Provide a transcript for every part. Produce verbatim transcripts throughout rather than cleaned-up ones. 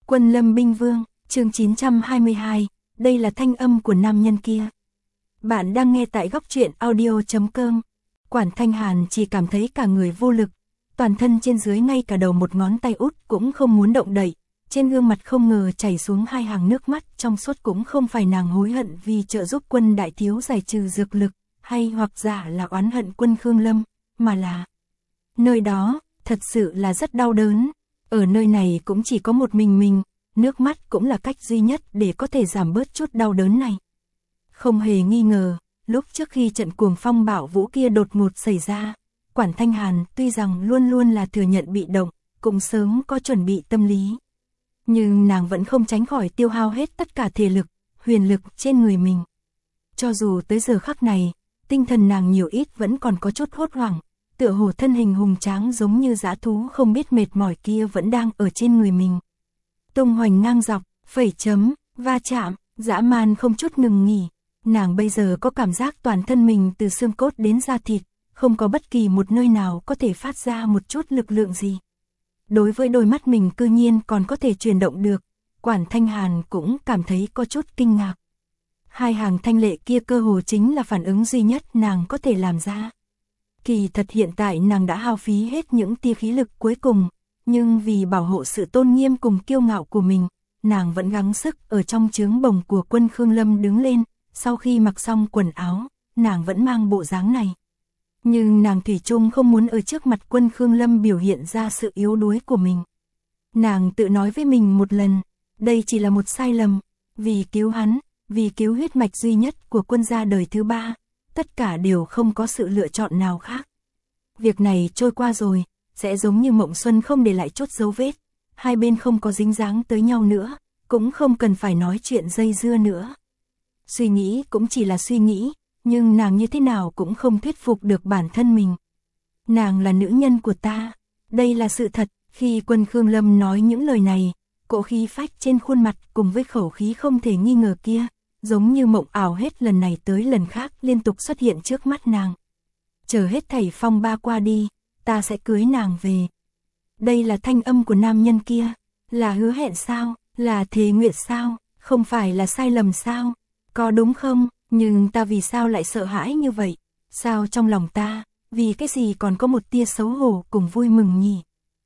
Quân Lâm Binh Vương, chương chín trăm hai mươi hai, đây là thanh âm của nam nhân kia. Bạn đang nghe tại góc truyện audio chấm com. Quản Thanh Hàn chỉ cảm thấy cả người vô lực, toàn thân trên dưới ngay cả đầu một ngón tay út cũng không muốn động đậy, trên gương mặt không ngờ chảy xuống hai hàng nước mắt trong suốt. Cũng không phải nàng hối hận vì trợ giúp quân đại thiếu giải trừ dược lực, hay hoặc giả là oán hận quân Khương Lâm, mà là nơi đó thật sự là rất đau đớn. Ở nơi này cũng chỉ có một mình mình, nước mắt cũng là cách duy nhất để có thể giảm bớt chút đau đớn này. Không hề nghi ngờ, lúc trước khi trận cuồng phong bạo vũ kia đột ngột xảy ra, Quản Thanh Hàn tuy rằng luôn luôn là thừa nhận bị động, cũng sớm có chuẩn bị tâm lý. Nhưng nàng vẫn không tránh khỏi tiêu hao hết tất cả thể lực, huyền lực trên người mình. Cho dù tới giờ khắc này, tinh thần nàng nhiều ít vẫn còn có chút hốt hoảng, tựa hồ thân hình hùng tráng giống như dã thú không biết mệt mỏi kia vẫn đang ở trên người mình. Tung hoành ngang dọc, phẩy chấm, va chạm, dã man không chút ngừng nghỉ. Nàng bây giờ có cảm giác toàn thân mình từ xương cốt đến da thịt, không có bất kỳ một nơi nào có thể phát ra một chút lực lượng gì. Đối với đôi mắt mình cư nhiên còn có thể chuyển động được, Quản Thanh Hàn cũng cảm thấy có chút kinh ngạc. Hai hàng thanh lệ kia cơ hồ chính là phản ứng duy nhất nàng có thể làm ra. Kỳ thật hiện tại nàng đã hao phí hết những tia khí lực cuối cùng, nhưng vì bảo hộ sự tôn nghiêm cùng kiêu ngạo của mình, nàng vẫn gắng sức ở trong trướng bồng của quân Khương Lâm đứng lên. Sau khi mặc xong quần áo, nàng vẫn mang bộ dáng này. Nhưng nàng thủy chung không muốn ở trước mặt quân Khương Lâm biểu hiện ra sự yếu đuối của mình. Nàng tự nói với mình một lần, đây chỉ là một sai lầm, vì cứu hắn, vì cứu huyết mạch duy nhất của quân gia đời thứ ba, tất cả đều không có sự lựa chọn nào khác. Việc này trôi qua rồi, sẽ giống như mộng xuân không để lại chút dấu vết, hai bên không có dính dáng tới nhau nữa, cũng không cần phải nói chuyện dây dưa nữa. Suy nghĩ cũng chỉ là suy nghĩ, nhưng nàng như thế nào cũng không thuyết phục được bản thân mình. Nàng là nữ nhân của ta, đây là sự thật. Khi quân Khương Lâm nói những lời này, cỗ khí phách trên khuôn mặt cùng với khẩu khí không thể nghi ngờ kia, giống như mộng ảo hết lần này tới lần khác liên tục xuất hiện trước mắt nàng. Chờ hết thảy phong ba qua đi, ta sẽ cưới nàng về. Đây là thanh âm của nam nhân kia, là hứa hẹn sao, là thề nguyện sao, không phải là sai lầm sao, có đúng không? Nhưng ta vì sao lại sợ hãi như vậy? Sao trong lòng ta, vì cái gì còn có một tia xấu hổ cùng vui mừng nhỉ?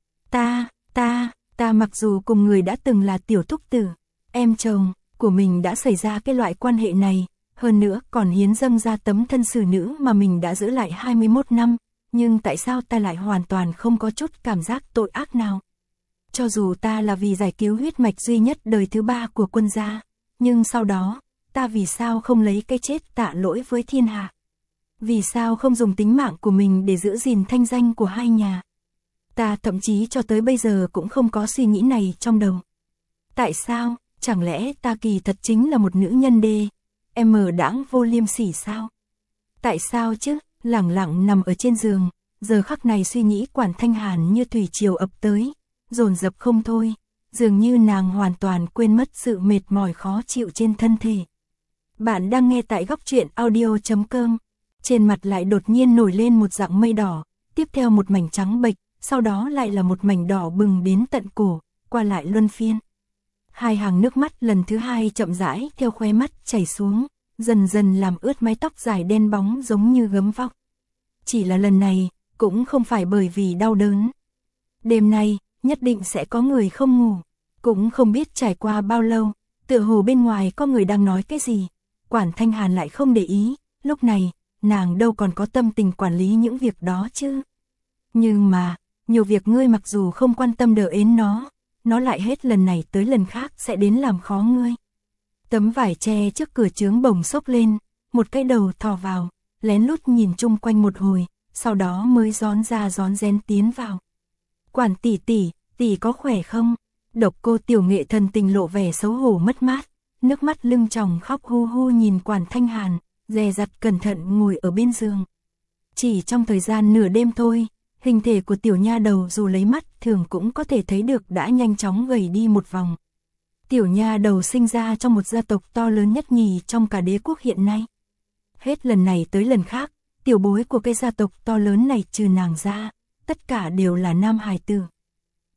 Ta, ta, ta mặc dù cùng người đã từng là tiểu thúc tử, em chồng của mình đã xảy ra cái loại quan hệ này, hơn nữa còn hiến dâng ra tấm thân xử nữ mà mình đã giữ lại hai mươi mốt năm, nhưng tại sao ta lại hoàn toàn không có chút cảm giác tội ác nào? Cho dù ta là vì giải cứu huyết mạch duy nhất đời thứ ba của quân gia, nhưng sau đó, ta vì sao không lấy cái chết tạ lỗi với thiên hạ? Vì sao không dùng tính mạng của mình để giữ gìn thanh danh của hai nhà? Ta thậm chí cho tới bây giờ cũng không có suy nghĩ này trong đầu. Tại sao? Chẳng lẽ ta kỳ thật chính là một nữ nhân đê, em đãng vô liêm sỉ sao? Tại sao chứ? Lẳng lặng nằm ở trên giường, giờ khắc này suy nghĩ Quản Thanh Hàn như thủy triều ập tới, dồn dập không thôi, dường như nàng hoàn toàn quên mất sự mệt mỏi khó chịu trên thân thể. Bạn đang nghe tại góc truyện audio chấm com. Trên mặt lại đột nhiên nổi lên một dạng mây đỏ, tiếp theo một mảnh trắng bệch, sau đó lại là một mảnh đỏ bừng đến tận cổ, qua lại luân phiên. Hai hàng nước mắt lần thứ hai chậm rãi theo khóe mắt chảy xuống, dần dần làm ướt mái tóc dài đen bóng giống như gấm vóc. Chỉ là lần này, cũng không phải bởi vì đau đớn. Đêm nay, nhất định sẽ có người không ngủ, cũng không biết trải qua bao lâu, tựa hồ bên ngoài có người đang nói cái gì. Quản Thanh Hàn lại không để ý, lúc này, nàng đâu còn có tâm tình quản lý những việc đó chứ. Nhưng mà, nhiều việc ngươi mặc dù không quan tâm đỡ ến nó, nó lại hết lần này tới lần khác sẽ đến làm khó ngươi. Tấm vải che trước cửa trướng bồng xốc lên, một cái đầu thò vào, lén lút nhìn chung quanh một hồi, sau đó mới rón ra rón rén tiến vào. Quản tỷ tỷ, tỷ có khỏe không? Độc Cô Tiểu Nghệ thần tình lộ vẻ xấu hổ mất mát, nước mắt lưng tròng khóc hu hu nhìn Quản Thanh Hàn, dè dặt cẩn thận ngồi ở bên giường. Chỉ trong thời gian nửa đêm thôi, hình thể của tiểu nha đầu dù lấy mắt thường cũng có thể thấy được đã nhanh chóng gầy đi một vòng. Tiểu nha đầu sinh ra trong một gia tộc to lớn nhất nhì trong cả đế quốc hiện nay. Hết lần này tới lần khác, tiểu bối của cái gia tộc to lớn này trừ nàng ra, tất cả đều là nam hài tử.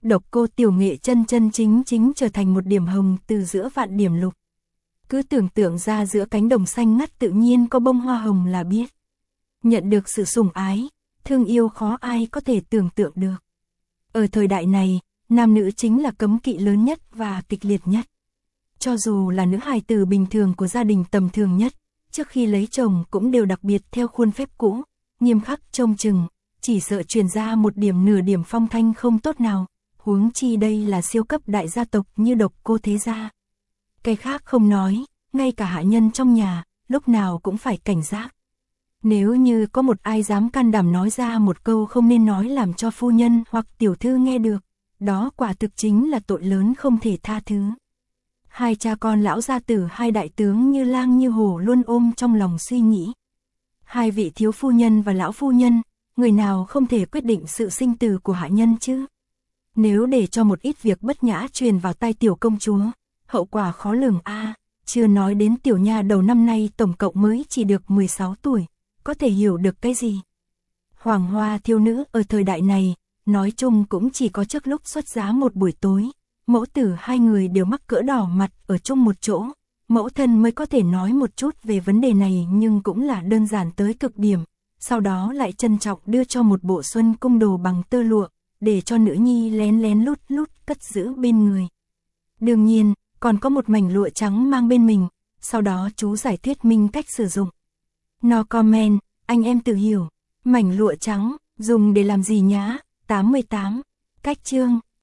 độc cô Tiểu Nghệ chân chân chính chính trở thành một điểm hồng từ giữa vạn điểm lục. Cứ tưởng tượng ra giữa cánh đồng xanh ngắt tự nhiên có bông hoa hồng là biết. Nhận được sự sủng ái, thương yêu khó ai có thể tưởng tượng được. Ở thời đại này, nam nữ chính là cấm kỵ lớn nhất và kịch liệt nhất. Cho dù là nữ hài tử bình thường của gia đình tầm thường nhất, trước khi lấy chồng cũng đều đặc biệt theo khuôn phép cũ, nghiêm khắc trông chừng, chỉ sợ truyền ra một điểm nửa điểm phong thanh không tốt nào, huống chi đây là siêu cấp đại gia tộc như độc cô thế gia. Cái khác không nói, ngay cả hạ nhân trong nhà, lúc nào cũng phải cảnh giác. Nếu như có một ai dám can đảm nói ra một câu không nên nói làm cho phu nhân hoặc tiểu thư nghe được, đó quả thực chính là tội lớn không thể tha thứ. Hai cha con lão gia tử hai đại tướng như lang như hổ luôn ôm trong lòng suy nghĩ. Hai vị thiếu phu nhân và lão phu nhân, người nào không thể quyết định sự sinh tử của hạ nhân chứ? Nếu để cho một ít việc bất nhã truyền vào tai tiểu công chúa, hậu quả khó lường a. À, chưa nói đến tiểu nha đầu năm nay tổng cộng mới chỉ được mười sáu tuổi, có thể hiểu được cái gì? Hoàng hoa thiếu nữ ở thời đại này, nói chung cũng chỉ có trước lúc xuất giá một buổi tối, mẫu tử hai người đều mắc cỡ đỏ mặt ở chung một chỗ, mẫu thân mới có thể nói một chút về vấn đề này nhưng cũng là đơn giản tới cực điểm, sau đó lại trân trọng đưa cho một bộ xuân cung đồ bằng tơ lụa, để cho nữ nhi lén lén lút lút cất giữ bên người. Đương nhiên, còn có một mảnh lụa trắng mang bên mình, sau đó chú giải thuyết minh cách sử dụng. No comment, anh em tự hiểu, mảnh lụa trắng, dùng để làm gì nhá? tám mươi tám. Cách chương